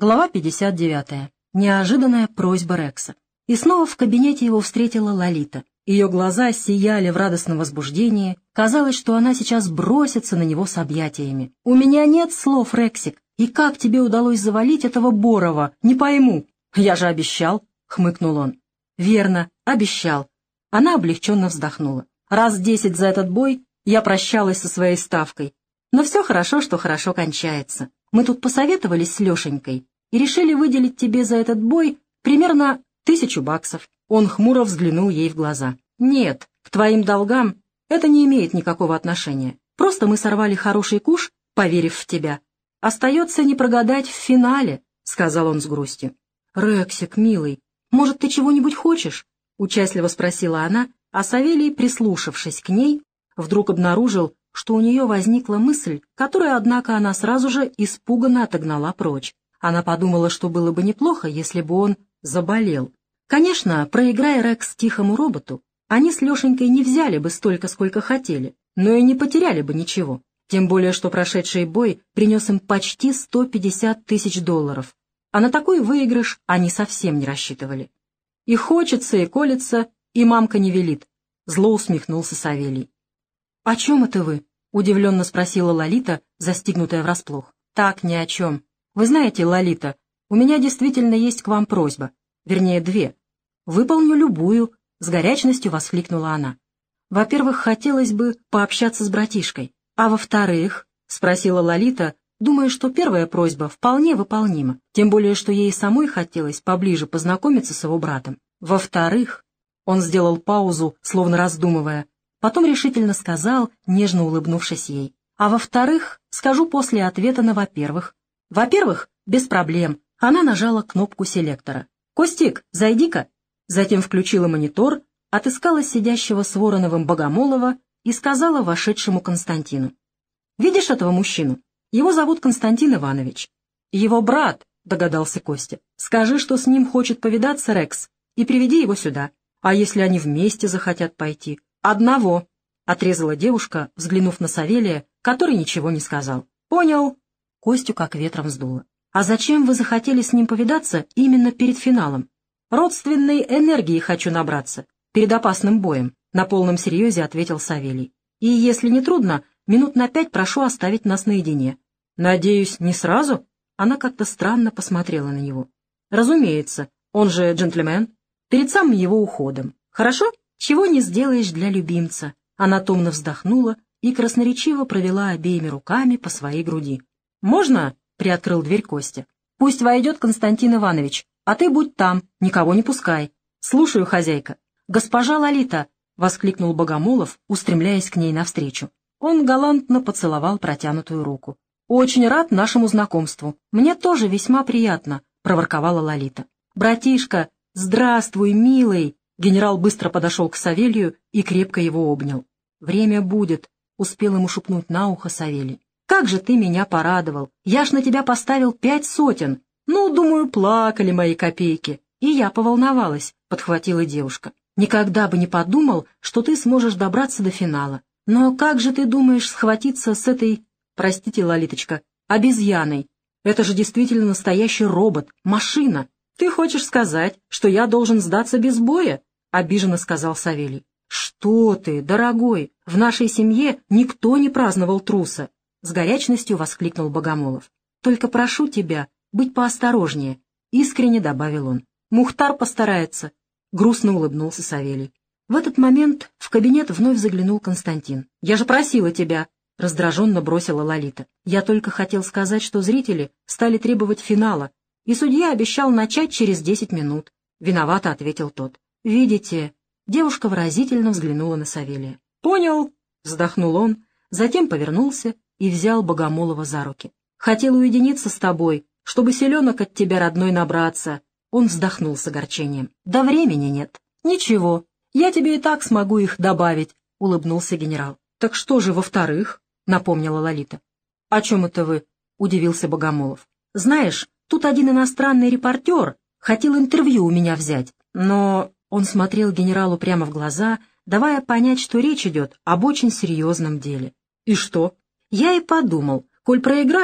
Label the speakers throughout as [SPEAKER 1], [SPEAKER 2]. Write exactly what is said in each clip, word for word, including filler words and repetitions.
[SPEAKER 1] Глава пятьдесят девятая. Неожиданная просьба Рекса. И снова в кабинете его встретила Лолита. Ее глаза сияли в радостном возбуждении. Казалось, что она сейчас бросится на него с объятиями. «У меня нет слов, Рексик. И как тебе удалось завалить этого Борова? Не пойму». «Я же обещал», — хмыкнул он. «Верно, обещал». Она облегченно вздохнула. «Раз десять за этот бой я прощалась со своей ставкой. Но все хорошо, что хорошо кончается. Мы тут посоветовались с Лешенькой и решили выделить тебе за этот бой примерно тысячу баксов». Он хмуро взглянул ей в глаза. «Нет, к твоим долгам это не имеет никакого отношения. Просто мы сорвали хороший куш, поверив в тебя. Остается не прогадать в финале», — сказал он с грустью. «Рексик, милый, может, ты чего-нибудь хочешь?» — участливо спросила она, а Савелий, прислушавшись к ней, вдруг обнаружил, что у нее возникла мысль, которую, однако, она сразу же испуганно отогнала прочь. Она подумала, что было бы неплохо, если бы он заболел. Конечно, проиграя Рекс тихому роботу, они с Лешенькой не взяли бы столько, сколько хотели, но и не потеряли бы ничего. Тем более, что прошедший бой принес им почти сто пятьдесят тысяч долларов, а на такой выигрыш они совсем не рассчитывали. «И хочется, и колется, и мамка не велит», — зло усмехнулся Савелий. «О чем это вы?» — удивленно спросила Лолита, застигнутая врасплох. «Так, ни о чем. Вы знаете, Лолита, у меня действительно есть к вам просьба. Вернее, две. Выполню любую», — с горячностью воскликнула она. «Во-первых, хотелось бы пообщаться с братишкой. А во-вторых», — спросила Лолита, думая, что первая просьба вполне выполнима, тем более, что ей самой хотелось поближе познакомиться с его братом. «Во-вторых», — он сделал паузу, словно раздумывая, потом решительно сказал, нежно улыбнувшись ей. «А во-вторых, скажу после ответа на «во-первых». Во-первых, без проблем». Она нажала кнопку селектора. «Костик, зайди-ка». Затем включила монитор, отыскала сидящего с Вороновым Богомолова и сказала вошедшему Константину. «Видишь этого мужчину? Его зовут Константин Иванович». «Его брат», — догадался Костя. «Скажи, что с ним хочет повидаться Рекс, и приведи его сюда. А если они вместе захотят пойти?» «Одного», — отрезала девушка, взглянув на Савелия, который ничего не сказал. «Понял». Костю как ветром сдуло. «А зачем вы захотели с ним повидаться именно перед финалом?» «Родственной энергии хочу набраться, перед опасным боем», — на полном серьезе ответил Савелий. «И если не трудно, минут на пять прошу оставить нас наедине». «Надеюсь, не сразу?» Она как-то странно посмотрела на него. «Разумеется, он же джентльмен. Перед самым его уходом. Хорошо? Чего не сделаешь для любимца». Она томно вздохнула и красноречиво провела обеими руками по своей груди. «Можно?» — приоткрыл дверь Костя. «Пусть войдет Константин Иванович, а ты будь там, никого не пускай». «Слушаю, хозяйка». «Госпожа Лолита!» — воскликнул Богомолов, устремляясь к ней навстречу. Он галантно поцеловал протянутую руку. «Очень рад нашему знакомству. Мне тоже весьма приятно», — проворковала Лолита. «Братишка, здравствуй, милый!» Генерал быстро подошел к Савелию и крепко его обнял. «Время будет», — успел ему шепнуть на ухо Савелий. «Как же ты меня порадовал! Я ж на тебя поставил пять сотен. Ну, думаю, плакали мои копейки. И я поволновалась», — подхватила девушка. «Никогда бы не подумал, что ты сможешь добраться до финала. Но как же ты думаешь схватиться с этой, простите, Лолиточка, обезьяной? Это же действительно настоящий робот, машина. Ты хочешь сказать, что я должен сдаться без боя?» — обиженно сказал Савелий. «Что ты, дорогой, в нашей семье никто не праздновал труса», — с горячностью воскликнул Богомолов. «Только прошу тебя быть поосторожнее», — искренне добавил он. «Мухтар постарается», — грустно улыбнулся Савелий. В этот момент в кабинет вновь заглянул Константин. «Я же просила тебя», — раздраженно бросила Лолита. «Я только хотел сказать, что зрители стали требовать финала, и судья обещал начать через десять минут», — виновато ответил тот. «Видите...» — девушка выразительно взглянула на Савелия. «Понял», — вздохнул он, затем повернулся и взял Богомолова за руки. «Хотел уединиться с тобой, чтобы селенок от тебя, родной, набраться». Он вздохнул с огорчением. «Да времени нет». «Ничего, я тебе и так смогу их добавить», — улыбнулся генерал. «Так что же во-вторых?» — напомнила Лолита. «О чем это вы?» — удивился Богомолов. «Знаешь, тут один иностранный репортер хотел интервью у меня взять, но...» Он смотрел генералу прямо в глаза, давая понять, что речь идет об очень серьезном деле. «И что?» «Я и подумал, коль проиграю,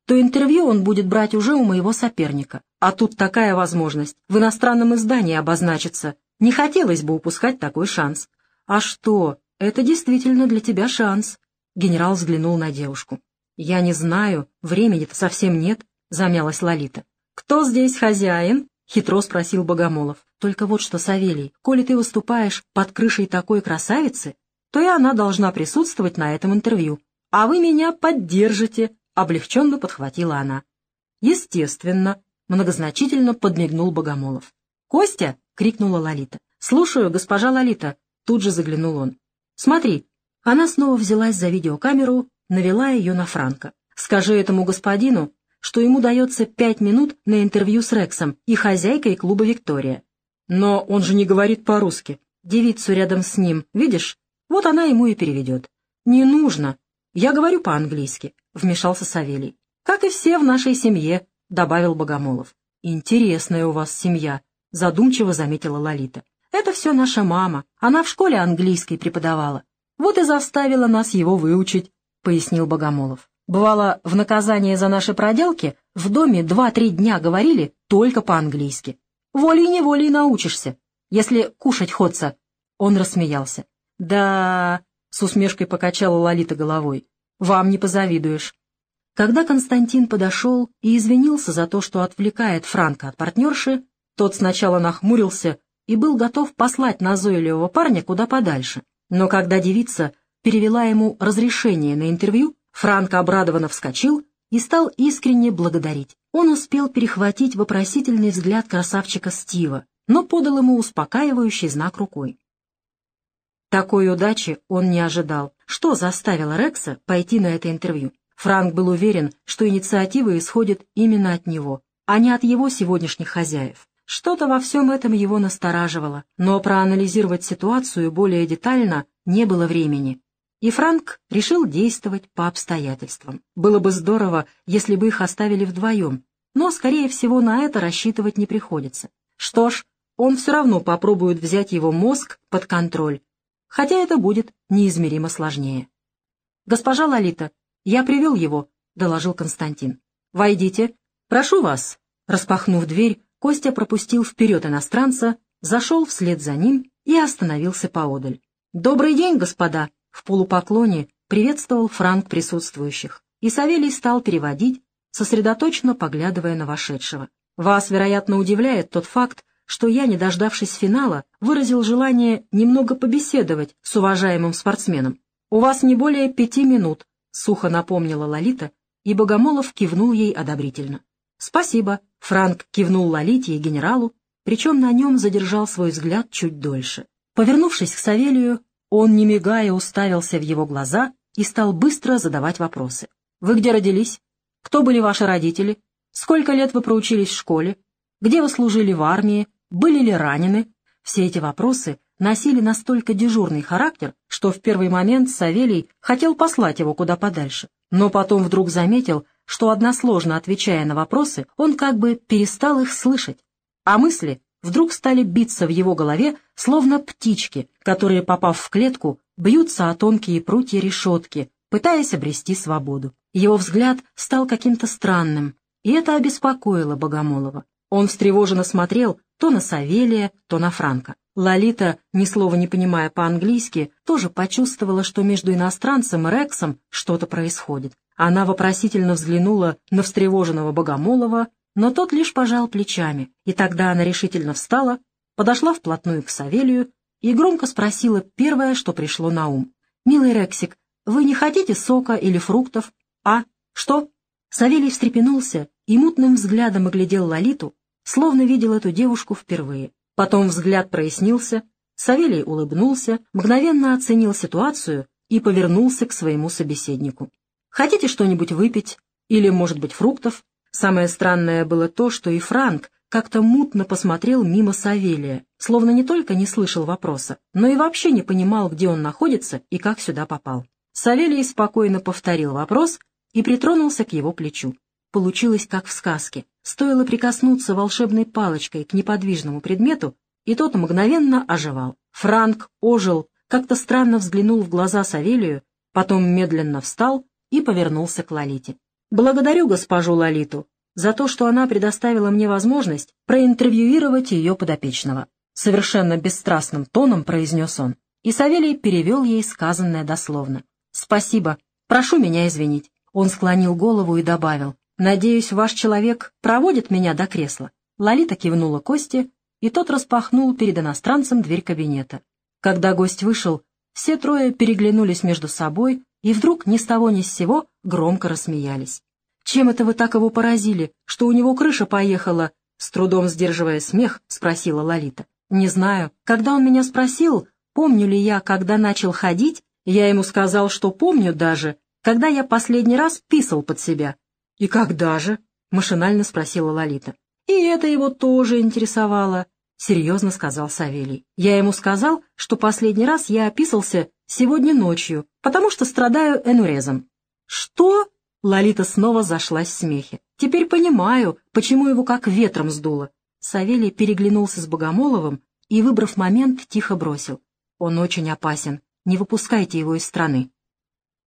[SPEAKER 1] то интервью он будет брать уже у моего соперника. А тут такая возможность в иностранном издании обозначиться. Не хотелось бы упускать такой шанс. А что, это действительно для тебя шанс. Генерал взглянул на девушку. Я не знаю, времени-то совсем нет, замялась Лолита. Кто здесь хозяин? Хитро спросил Богомолов. Только вот что, Савелий, коли ты выступаешь под крышей такой красавицы, то и она должна присутствовать на этом интервью. А вы меня поддержите, облегченно подхватила она. Естественно, многозначительно подмигнул Богомолов. «Костя!» — крикнула Лолита. «Слушаю, госпожа Лолита!» Тут же заглянул он. «Смотри!» Она снова взялась за видеокамеру, навела ее на Франка. «Скажи этому господину, что ему дается пять минут на интервью с Рексом и хозяйкой клуба «Виктория». Но он же не говорит по-русски. Девицу рядом с ним, видишь? Вот она ему и переведет». «Не нужно. Я говорю по-английски», — вмешался Савелий. «Как и все в нашей семье», — добавил Богомолов. «Интересная у вас семья», — задумчиво заметила Лолита. «Это все наша мама. Она в школе английский преподавала. Вот и заставила нас его выучить», — пояснил Богомолов. «Бывало, в наказание за наши проделки в доме два-три дня говорили только по-английски. Волей-неволей научишься, если кушать хочется». Он рассмеялся. «Да...» — с усмешкой покачала Лолита головой. «Вам не позавидуешь». Когда Константин подошел и извинился за то, что отвлекает Франка от партнерши, тот сначала нахмурился и был готов послать назойливого парня куда подальше. Но когда девица перевела ему разрешение на интервью, Франк обрадованно вскочил и стал искренне благодарить. Он успел перехватить вопросительный взгляд красавчика Стива, но подал ему успокаивающий знак рукой. Такой удачи он не ожидал. Что заставило Рекса пойти на это интервью? Франк был уверен, что инициатива исходит именно от него, а не от его сегодняшних хозяев. Что-то во всем этом его настораживало, но проанализировать ситуацию более детально не было времени. И Франк решил действовать по обстоятельствам. Было бы здорово, если бы их оставили вдвоем, но, скорее всего, на это рассчитывать не приходится. Что ж, он все равно попробует взять его мозг под контроль, хотя это будет неизмеримо сложнее. «Госпожа Лолита, я привел его», — доложил Константин. «Войдите. Прошу вас». Распахнув дверь, Костя пропустил вперед иностранца, зашел вслед за ним и остановился поодаль. «Добрый день, господа!» — в полупоклоне приветствовал Франк присутствующих, и Савелий стал переводить, сосредоточенно поглядывая на вошедшего. «Вас, вероятно, удивляет тот факт, что я, не дождавшись финала, выразил желание немного побеседовать с уважаемым спортсменом. У вас не более пяти минут», — сухо напомнила Лолита, и Богомолов кивнул ей одобрительно. «Спасибо», — Франк кивнул Лолите и генералу, причем на нем задержал свой взгляд чуть дольше. Повернувшись к Савелию, он, не мигая, уставился в его глаза и стал быстро задавать вопросы. «Вы где родились? Кто были ваши родители? Сколько лет вы проучились в школе? Где вы служили в армии? Были ли ранены?» Все эти вопросы носили настолько дежурный характер, что в первый момент Савелий хотел послать его куда подальше, но потом вдруг заметил, что, односложно отвечая на вопросы, он как бы перестал их слышать, а мысли вдруг стали биться в его голове, словно птички, которые, попав в клетку, бьются о тонкие прутья решетки, пытаясь обрести свободу. Его взгляд стал каким-то странным, и это обеспокоило Богомолова. Он встревоженно смотрел то на Савелия, то на Франка. Лолита, ни слова не понимая по-английски, тоже почувствовала, что между иностранцем и Рексом что-то происходит. Она вопросительно взглянула на встревоженного Богомолова, но тот лишь пожал плечами, и тогда она решительно встала, подошла вплотную к Савелию и громко спросила первое, что пришло на ум. «Милый Рексик, вы не хотите сока или фруктов?» «А? Что?» Савелий встрепенулся и мутным взглядом оглядел Лолиту, словно видел эту девушку впервые. Потом взгляд прояснился, Савелий улыбнулся, мгновенно оценил ситуацию и повернулся к своему собеседнику. «Хотите что-нибудь выпить? Или, может быть, фруктов?» Самое странное было то, что и Франк как-то мутно посмотрел мимо Савелия, словно не только не слышал вопроса, но и вообще не понимал, где он находится и как сюда попал. Савелий спокойно повторил вопрос и притронулся к его плечу. Получилось, как в сказке. Стоило прикоснуться волшебной палочкой к неподвижному предмету, и тот мгновенно оживал. Франк ожил, как-то странно взглянул в глаза Савелию, потом медленно встал и повернулся к Лолите. Благодарю госпожу Лолиту за то, что она предоставила мне возможность проинтервьюировать ее подопечного. Совершенно бесстрастным тоном произнес он, и Савелий перевел ей сказанное дословно. «Спасибо. Прошу меня извинить». Он склонил голову и добавил: «Надеюсь, ваш человек проводит меня до кресла». Лолита кивнула Косте, и тот распахнул перед иностранцем дверь кабинета. Когда гость вышел, все трое переглянулись между собой и вдруг ни с того ни с сего громко рассмеялись. «Чем это вы так его поразили, что у него крыша поехала?» С трудом сдерживая смех, спросила Лолита. «Не знаю. Когда он меня спросил, помню ли я, когда начал ходить, я ему сказал, что помню даже, когда я последний раз писал под себя». «И когда же?» — машинально спросила Лолита. «И это его тоже интересовало», — серьезно сказал Савелий. «Я ему сказал, что последний раз я описался сегодня ночью, потому что страдаю энурезом». «Что?» — Лолита снова зашлась в смехе. «Теперь понимаю, почему его как ветром сдуло». Савелий переглянулся с Богомоловым и, выбрав момент, тихо бросил: «Он очень опасен. Не выпускайте его из страны».